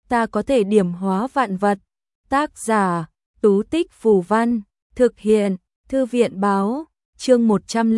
ta có thể điểm hóa vạn vật. Tác giả, Tú Tích Phù Văn, thực hiện, Thư viện Báo, chương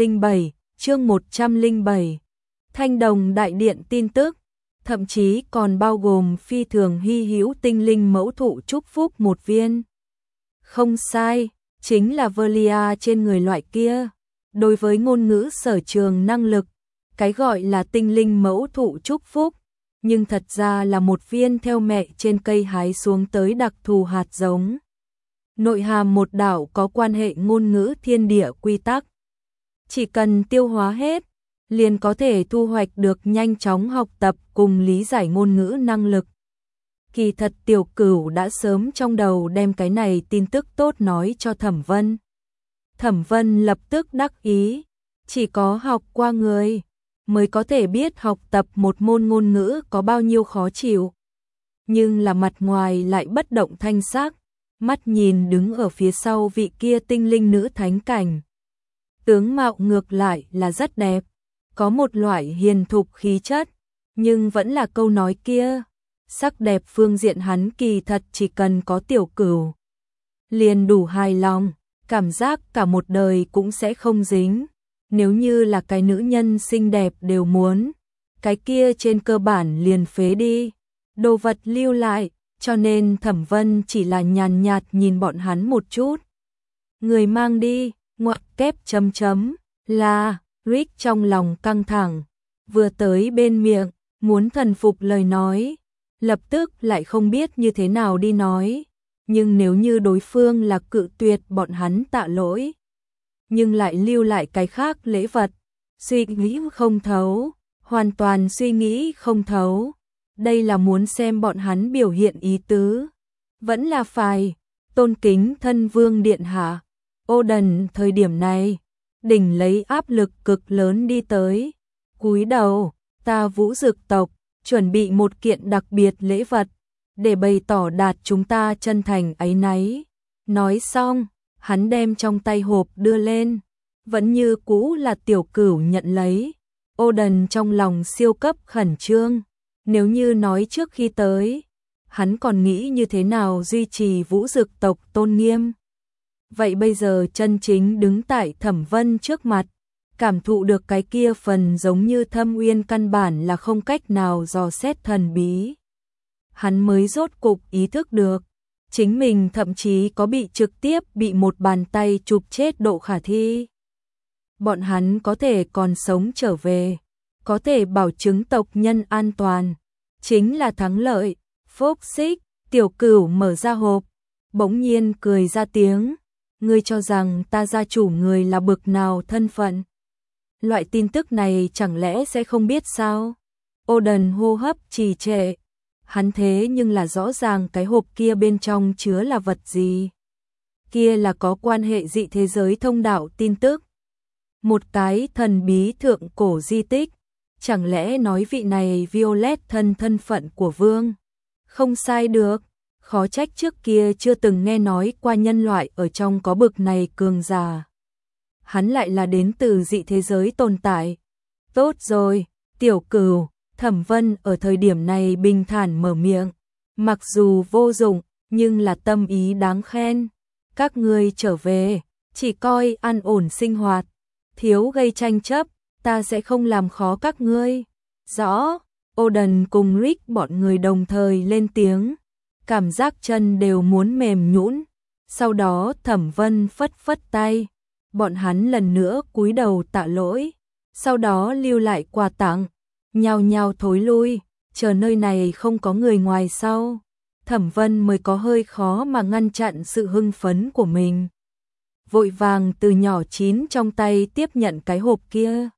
107. Thanh Đồng Đại Điện tin tức, thậm chí còn bao gồm phi thường hy hữu tinh linh mẫu thụ chúc phúc một viên. Không sai, chính là Velia trên người loại kia. Đối với ngôn ngữ sở trường năng lực, cái gọi là tinh linh mẫu thụ chúc phúc, nhưng thật ra là một viên theo mẹ trên cây hái xuống tới đặc thù hạt giống. Nội hàm một đạo có quan hệ ngôn ngữ thiên địa quy tắc. Chỉ cần tiêu hóa hết, liền có thể thu hoạch được nhanh chóng học tập cùng lý giải ngôn ngữ năng lực. Kỳ thật Tiểu Cửu đã sớm trong đầu đem cái này tin tức tốt nói cho Thẩm Vân. Thẩm Vân lập tức đắc ý, chỉ có học qua người mới có thể biết học tập một môn ngôn ngữ có bao nhiêu khó chịu. Nhưng là mặt ngoài lại bất động thanh sắc, mắt nhìn đứng ở phía sau vị kia tinh linh nữ thánh cảnh. Tướng mạo ngược lại là rất đẹp, có một loại hiền thục khí chất, nhưng vẫn là câu nói kia, sắc đẹp phương diện hắn kỳ thật chỉ cần có Tiểu Cửu liền đủ hài lòng, cảm giác cả một đời cũng sẽ không dính. Nếu như là cái nữ nhân xinh đẹp đều muốn, cái kia trên cơ bản liền phế đi, đồ vật lưu lại, cho nên Thẩm Vân chỉ là nhàn nhạt nhìn bọn hắn một chút. Người mang đi, ngoặc kép là, Rick trong lòng căng thẳng, vừa tới bên miệng, muốn thần phục lời nói, lập tức lại không biết như thế nào đi nói, nhưng nếu như đối phương là cự tuyệt bọn hắn tạ lỗi, nhưng lại lưu lại cái khác lễ vật, suy nghĩ không thấu, hoàn toàn suy nghĩ không thấu. Đây là muốn xem bọn hắn biểu hiện ý tứ, vẫn là phải tôn kính thân vương điện hạ. Odin thời điểm này, đỉnh lấy áp lực cực lớn đi tới, cúi đầu, ta Vũ Dực tộc, chuẩn bị một kiện đặc biệt lễ vật, để bày tỏ đạt chúng ta chân thành áy náy. Nói xong, hắn đem trong tay hộp đưa lên, vẫn như cũ là Tiểu Cửu nhận lấy. Odin trong lòng siêu cấp khẩn trương, nếu như nói trước khi tới, hắn còn nghĩ như thế nào duy trì Vũ Dực tộc tôn nghiêm. Vậy bây giờ chân chính đứng tại Thẩm Vân trước mặt, cảm thụ được cái kia phần giống như thâm uyên căn bản là không cách nào dò xét thần bí. Hắn mới rốt cục ý thức được, chính mình thậm chí có bị trực tiếp bị một bàn tay chụp chết độ khả thi. Bọn hắn có thể còn sống trở về, có thể bảo chứng tộc nhân an toàn, chính là thắng lợi. Phốc xích, Tiểu Cửu mở ra hộp, bỗng nhiên cười ra tiếng, ngươi cho rằng ta gia chủ người là bực nào thân phận? Loại tin tức này chẳng lẽ sẽ không biết sao? Odin hô hấp trì trệ, hắn thế nhưng là rõ ràng cái hộp kia bên trong chứa là vật gì? Kia là có quan hệ dị thế giới thông đạo tin tức. Một cái thần bí thượng cổ di tích, chẳng lẽ nói vị này Violet thân phận của vương? Không sai được, khó trách trước kia chưa từng nghe nói qua nhân loại ở trong có bực này cường giả. Hắn lại là đến từ dị thế giới tồn tại. Tốt rồi, Tiểu Cửu, Thẩm Vân ở thời điểm này bình thản mở miệng, mặc dù vô dụng, nhưng là tâm ý đáng khen. Các ngươi trở về, chỉ coi an ổn sinh hoạt, thiếu gây tranh chấp, ta sẽ không làm khó các ngươi. Rõ. Odin cùng Rick bọn người đồng thời lên tiếng, cảm giác chân đều muốn mềm nhũn. Sau đó Thẩm Vân phất phất tay, bọn hắn lần nữa cúi đầu tạ lỗi, sau đó lưu lại quà tặng, nhao nhao thối lui, chờ nơi này không có người ngoài sau. Thẩm Vân mới có hơi khó mà ngăn chặn sự hưng phấn của mình. Vội vàng từ nhỏ chín trong tay tiếp nhận cái hộp kia.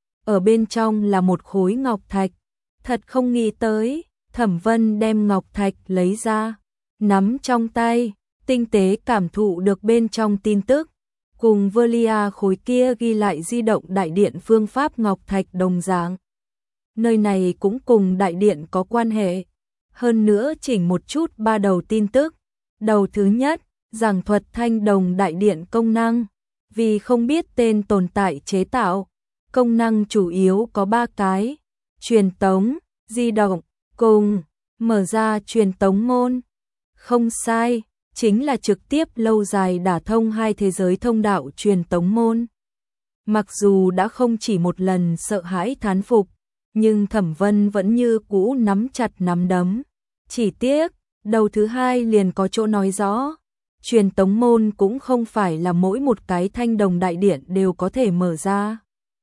Ở bên trong là một khối ngọc thạch. Thật không nghĩ tới, Thẩm Vân đem ngọc thạch lấy ra, nắm trong tay, tinh tế cảm thụ được bên trong tin tức, cùng Velia khối kia ghi lại di động đại điện phương pháp ngọc thạch đồng dạng. Nơi này cũng cùng đại điện có quan hệ, hơn nữa chỉnh một chút ba đầu tin tức. Đầu thứ nhất, giảng thuật thanh đồng đại điện công năng, vì không biết tên tồn tại chế tạo, công năng chủ yếu có 3 cái, truyền tống, di động, cùng Mở ra truyền tống môn. Không sai, chính là trực tiếp lâu dài đả thông hai thế giới thông đạo truyền tống môn. Mặc dù đã không chỉ một lần sợ hãi thán phục, nhưng Thẩm Vân vẫn như cũ nắm chặt nắm đấm. Chỉ tiếc, đầu thứ hai liền có chỗ nói rõ. Truyền tống môn cũng không phải là mỗi một cái thanh đồng đại điện đều có thể mở ra.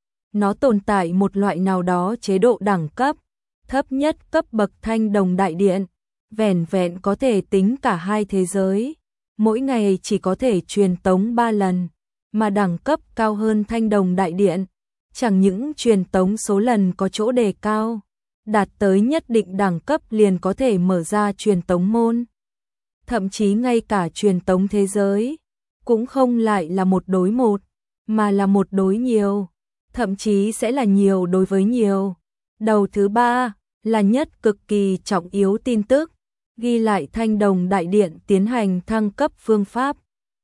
Nó tồn tại một loại nào đó chế độ đẳng cấp, thấp nhất cấp bậc thanh đồng đại điện, vẻn vẹn có thể tính cả hai thế giới. Mỗi ngày chỉ có thể truyền tống 3 lần, mà đẳng cấp cao hơn thanh đồng đại điện. Chẳng những truyền tống số lần có chỗ đề cao, đạt tới nhất định đẳng cấp liền có thể mở ra truyền tống môn. Thậm chí ngay cả truyền tống thế giới, cũng không lại là một đối một, mà là một đối nhiều, thậm chí sẽ là nhiều đối với nhiều. Đầu thứ ba là nhất cực kỳ trọng yếu tin tức, ghi lại thanh đồng đại điện tiến hành thăng cấp phương pháp.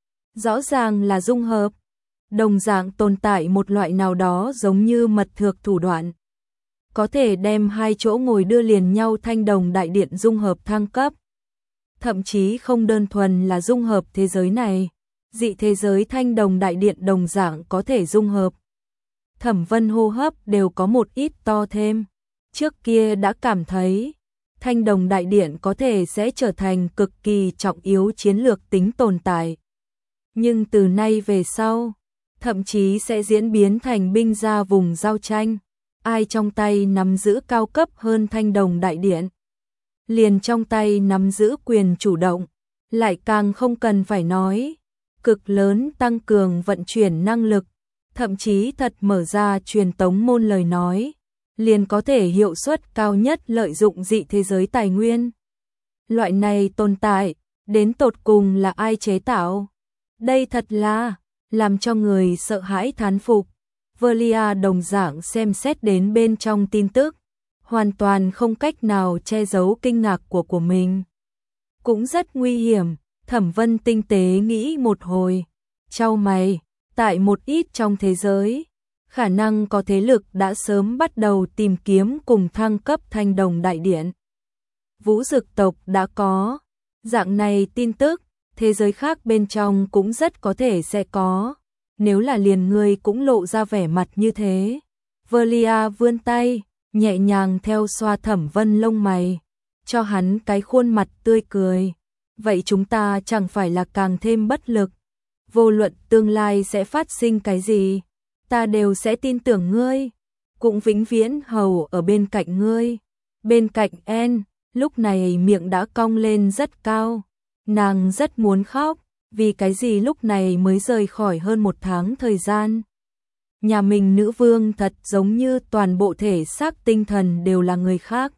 Rõ ràng là dung hợp, đồng dạng tồn tại một loại nào đó giống như mật thược thủ đoạn. Có thể đem hai chỗ ngồi đưa liền nhau thanh đồng đại điện dung hợp thăng cấp. Thậm chí không đơn thuần là dung hợp thế giới này, dị thế giới thanh đồng đại điện đồng dạng có thể dung hợp. Thẩm Vân hô hấp đều có một ít to thêm. Trước kia đã cảm thấy thanh đồng đại điện có thể sẽ trở thành cực kỳ trọng yếu chiến lược tính tồn tại. Nhưng từ nay về sau, thậm chí sẽ diễn biến thành binh ra vùng giao tranh. Ai trong tay nắm giữ cao cấp hơn thanh đồng đại điện, liền trong tay nắm giữ quyền chủ động, lại càng không cần phải nói. Cực lớn tăng cường vận chuyển năng lực, thậm chí thật mở ra truyền tống môn lời nói, liền có thể hiệu suất cao nhất lợi dụng dị thế giới tài nguyên. Loại này tồn tại, đến tột cùng là ai chế tạo? Đây thật là làm cho người sợ hãi thán phục. Velia đồng dạng xem xét đến bên trong tin tức, hoàn toàn không cách nào che giấu kinh ngạc của mình. Cũng rất nguy hiểm, Thẩm Vân tinh tế nghĩ một hồi, chau mày, tại một ít trong thế giới, khả năng có thế lực đã sớm bắt đầu tìm kiếm cùng thăng cấp thanh đồng đại điện. Vũ Dực tộc đã có, dạng này tin tức, thế giới khác bên trong cũng rất có thể sẽ có. Nếu là liền ngươi cũng lộ ra vẻ mặt như thế. Velia vươn tay, nhẹ nhàng theo xoa Thẩm Vân lông mày, cho hắn cái khuôn mặt tươi cười. Vậy chúng ta chẳng phải là càng thêm bất lực. Vô luận tương lai sẽ phát sinh cái gì, ta đều sẽ tin tưởng ngươi, cũng vĩnh viễn hầu ở bên cạnh ngươi. Bên cạnh En, lúc này miệng đã cong lên rất cao, nàng rất muốn khóc. Vì cái gì lúc này mới rời khỏi hơn 1 tháng thời gian. Nhà mình nữ vương thật giống như toàn bộ thể xác tinh thần đều là người khác.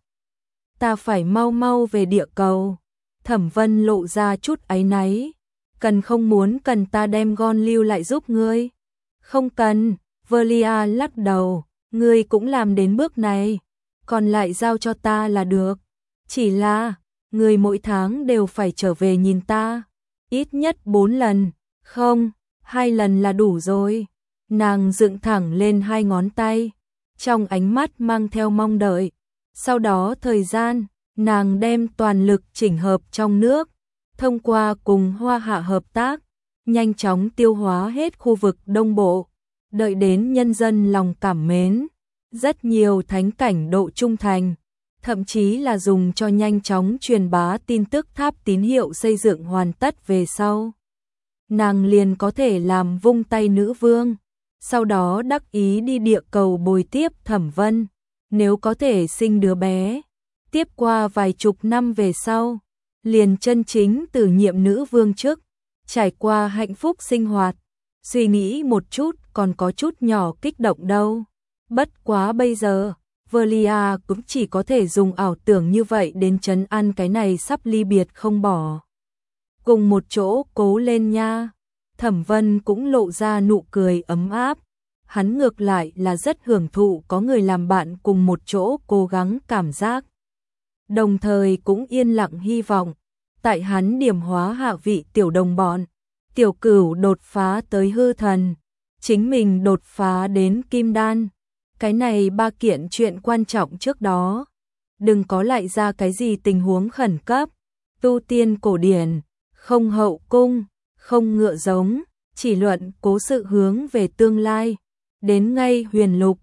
Ta phải mau mau về địa cầu. Thẩm Vân lộ ra chút áy náy. Cần không muốn cần ta đem Gon lưu lại giúp ngươi? Không cần, Velia lắc đầu, ngươi cũng làm đến bước này, còn lại giao cho ta là được. Chỉ là, ngươi mỗi tháng đều phải trở về nhìn ta. Ít nhất 4 lần, không, 2 lần là đủ rồi. Nàng dựng thẳng lên 2 ngón tay, trong ánh mắt mang theo mong đợi. Sau đó thời gian, nàng đem toàn lực chỉnh hợp trong nước, thông qua cùng Hoa Hạ hợp tác, nhanh chóng tiêu hóa hết khu vực Đông Bộ, đợi đến nhân dân lòng cảm mến, rất nhiều thánh cảnh độ trung thành. Thậm chí là dùng cho nhanh chóng truyền bá tin tức tháp tín hiệu xây dựng hoàn tất về sau. Nàng liền có thể làm vung tay nữ vương, sau đó đắc ý đi địa cầu bồi tiếp Thẩm Vân, nếu có thể sinh đứa bé. Tiếp qua vài chục năm về sau, liền chân chính từ nhiệm nữ vương chức, trải qua hạnh phúc sinh hoạt. Suy nghĩ một chút còn có chút nhỏ kích động đâu. Bất quá bây giờ Velia cũng chỉ có thể dùng ảo tưởng như vậy đến trấn an cái này sắp ly biệt không bỏ. Cùng một chỗ cố lên nha. Thẩm Vân cũng lộ ra nụ cười ấm áp. Hắn ngược lại là rất hưởng thụ có người làm bạn cùng một chỗ cố gắng cảm giác. Đồng thời cũng yên lặng hy vọng, tại hắn điểm hóa hạ vị tiểu đồng bọn, Tiểu Cửu đột phá tới hư thần, chính mình đột phá đến kim đan. Cái này 3 kiện chuyện quan trọng trước đó đừng có lại ra cái gì tình huống khẩn cấp. Tu tiên cổ điển, không hậu cung, không ngựa giống, chỉ luận cố sự hướng về tương lai. Đến ngay huyền lục,